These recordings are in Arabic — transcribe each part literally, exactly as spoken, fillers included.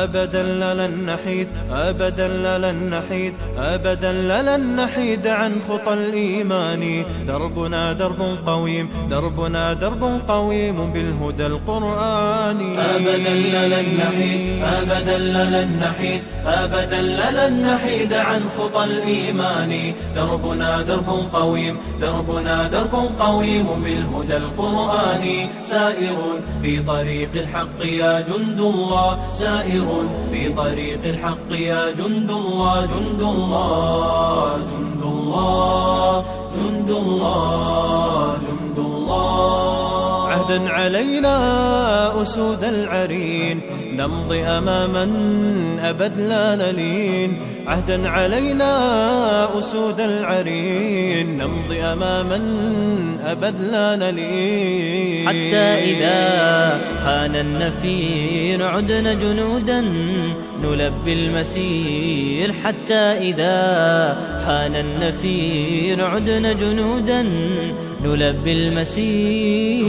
أبدا لن نحيد أبدا لن نحيد أبدا لن نحيد عن خطى الإيمان. دربنا درب قويم دربنا درب قويم بالهدى القرآني. أبدا لن نحيد أبدا لن نحيد أبدا لن نحيد عن خطى الإيمان. دربنا درب قويم دربنا درب قويم بالهدى القرآني. سائر في طريق الحق يا جند الله سائر في طريق الحق يا جند الله جند الله جند الله جند الله جند الله. عهدا علينا أسود العرين نمضي أماما أبد لا نلين. عهدا علينا أسود العرين نمضي أماما أبد لا نلين. حتى إذا حان النفير عدنا جنودا نلبي المسير. حتى إذا حان النفير عدنا جنودا نلبي المسير.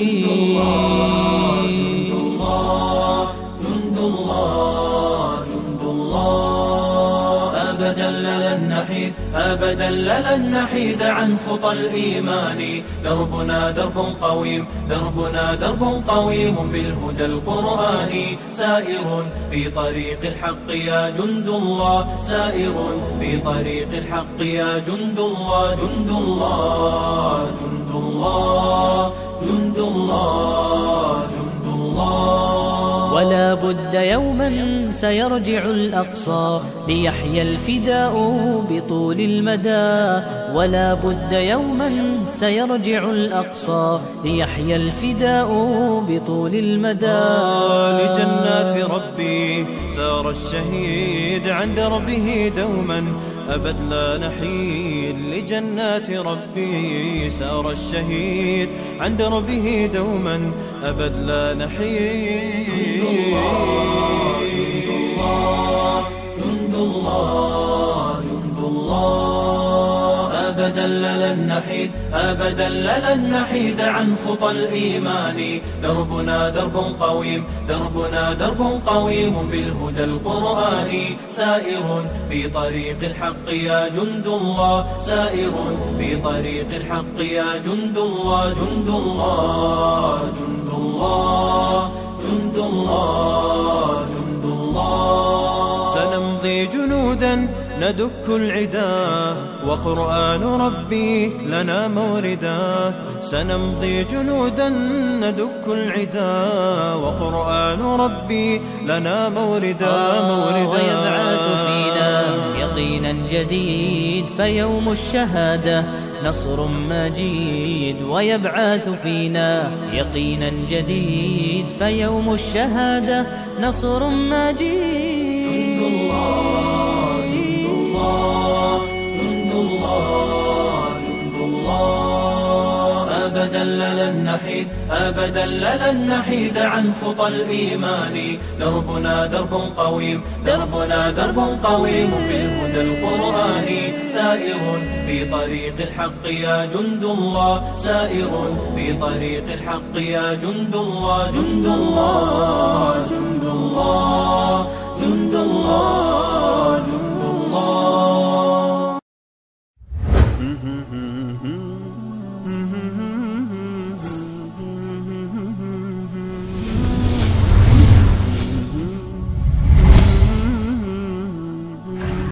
جند الله جند الله جند الله. أبدا لن نحيد أبدا لن نحيد عن خطى الإيمان. دربنا درب قويم دربنا درب قويم بالهدى القرآني. سائر في طريق الحق يا جند الله سائر في طريق الحق يا جند الله جند الله جند الله جند الله جند الله. ولا بد يوما سيرجع الأقصى ليحيى الفداء بطول المدى. ولا بد يوما سيرجع الأقصى ليحيى الفداء بطول المدى. لجنات ربي سار الشهيد عند ربه دوما أبد لا نحيد. لجنات ربي سار الشهيد عند ربه دوما أبد لا نحيد. جند الله جند الله جند الله. أبدا لن نحيد أبدا لن نحيد عن خطى الإيمان. دربنا درب قويم دربنا درب قويم بالهدى القرآني. سائر في طريق الحق يا جند الله سائر في طريق الحق يا جند الله جند الله جند الله جند الله جند الله. سنمضي جنودا ندك العدا وقرآن ربي لنا موردا. سنمضي جنودا ندك العدا وقرآن ربي لنا موردا موردا. ويبعث فينا يقينا جديد فيوم الشهادة نصر مجيد. ويبعث فينا يقينا جديد فيوم الشهادة نصر مجيد. جند الله جند الله جند الله جند الله. أبدا لن نحيد أبدا لن نحيد عن خطى الإيمان. دربنا درب قويم دربنا درب قويم بالهدى القرآني. سائر في طريق الحق يا جند الله سائر في طريق الحق يا جند الله جند الله جند الله جند الله جند الله.